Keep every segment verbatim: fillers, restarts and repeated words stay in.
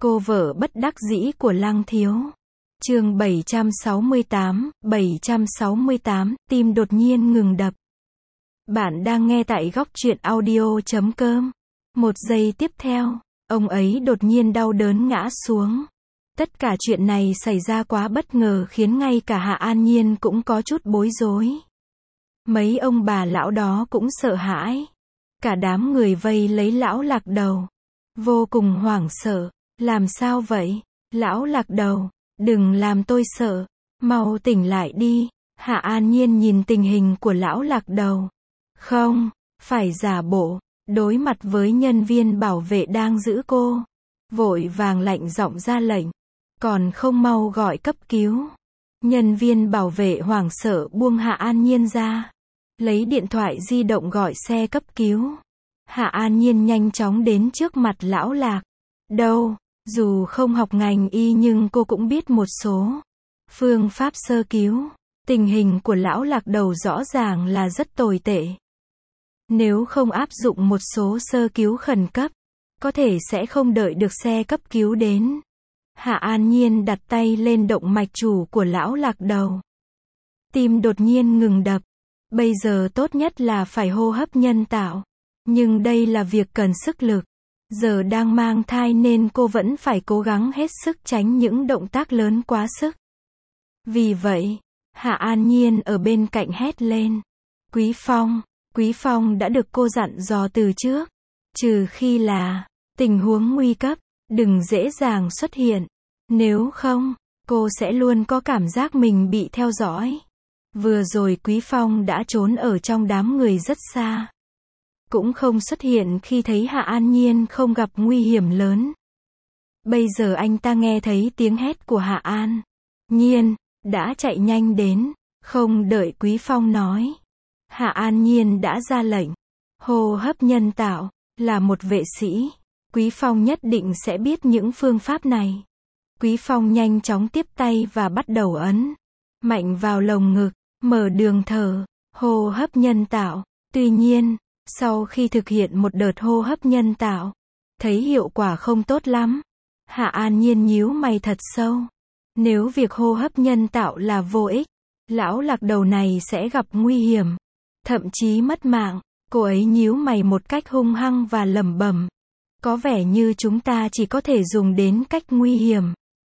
Cô vợ bất đắc dĩ của Lăng Thiếu. Chương bảy trăm sáu mươi tám, bảy trăm sáu mươi tám, tim đột nhiên ngừng đập. Bạn đang nghe tại góc truyện audio chấm com. Một giây tiếp theo, ông ấy đột nhiên đau đớn ngã xuống. Tất cả chuyện này xảy ra quá bất ngờ khiến ngay cả Hạ An Nhiên cũng có chút bối rối. Mấy ông bà lão đó cũng sợ hãi. Cả đám người vây lấy lão Lạc Đầu. Vô cùng hoảng sợ. Làm sao vậy? Lão Lạc Đầu, đừng làm tôi sợ. Mau tỉnh lại đi. Hạ An Nhiên nhìn tình hình của lão Lạc Đầu. Không, phải giả bộ. Đối mặt với nhân viên bảo vệ đang giữ cô. Vội vàng lạnh giọng ra lệnh. Còn không mau gọi cấp cứu. Nhân viên bảo vệ hoảng sợ buông Hạ An Nhiên ra. Lấy điện thoại di động gọi xe cấp cứu. Hạ An Nhiên nhanh chóng đến trước mặt lão Lạc Đầu. Dù không học ngành y nhưng cô cũng biết một số phương pháp sơ cứu. Tình hình của lão Lạc Đầu rõ ràng là rất tồi tệ. Nếu không áp dụng một số sơ cứu khẩn cấp, có thể sẽ không đợi được xe cấp cứu đến. Hạ An Nhiên đặt tay lên động mạch chủ của lão Lạc Đầu. Tim đột nhiên ngừng đập. Bây giờ tốt nhất là phải hô hấp nhân tạo. Nhưng đây là việc cần sức lực. Giờ đang mang thai nên cô vẫn phải cố gắng hết sức tránh những động tác lớn quá sức. Vì vậy, Hạ An Nhiên ở bên cạnh hét lên. Quý Phong, Quý Phong đã được cô dặn dò từ trước. Trừ khi là tình huống nguy cấp, đừng dễ dàng xuất hiện. Nếu không, cô sẽ luôn có cảm giác mình bị theo dõi. Vừa rồi Quý Phong đã trốn ở trong đám người rất xa. Cũng không xuất hiện khi thấy Hạ An Nhiên không gặp nguy hiểm lớn. Bây giờ anh ta nghe thấy tiếng hét của Hạ An Nhiên, đã chạy nhanh đến, không đợi Quý Phong nói. Hạ An Nhiên đã ra lệnh. Hô hấp nhân tạo, là một vệ sĩ. Quý Phong nhất định sẽ biết những phương pháp này. Quý Phong nhanh chóng tiếp tay và bắt đầu ấn mạnh vào lồng ngực, mở đường thở, hô hấp nhân tạo. Tuy nhiên, sau khi thực hiện một đợt hô hấp nhân tạo, thấy hiệu quả không tốt lắm. Hạ An Nhiên nhíu mày thật sâu. Nếu việc hô hấp nhân tạo là vô ích, lão Lạc Đầu này sẽ gặp nguy hiểm, thậm chí mất mạng. Cô ấy nhíu mày một cách hung hăng và lẩm bẩm. Có vẻ như chúng ta chỉ có thể dùng đến cách nguy hiểm.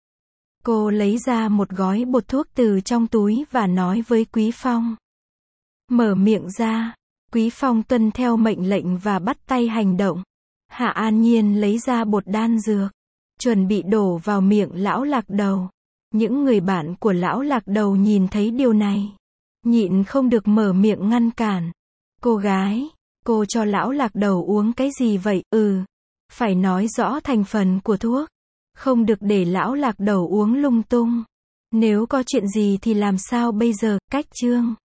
Cô lấy ra một gói bột thuốc từ trong túi và nói với Quý Phong. Mở miệng ra. Quý Phong tuân theo mệnh lệnh và bắt tay hành động. Hạ An Nhiên lấy ra bột đan dược, chuẩn bị đổ vào miệng lão Lạc Đầu. Những người bạn của lão Lạc Đầu nhìn thấy điều này, nhịn không được mở miệng ngăn cản. Cô gái, cô cho lão Lạc Đầu uống cái gì vậy? Ừ, phải nói rõ thành phần của thuốc. Không được để lão Lạc Đầu uống lung tung. Nếu có chuyện gì thì làm sao bây giờ? Cách chương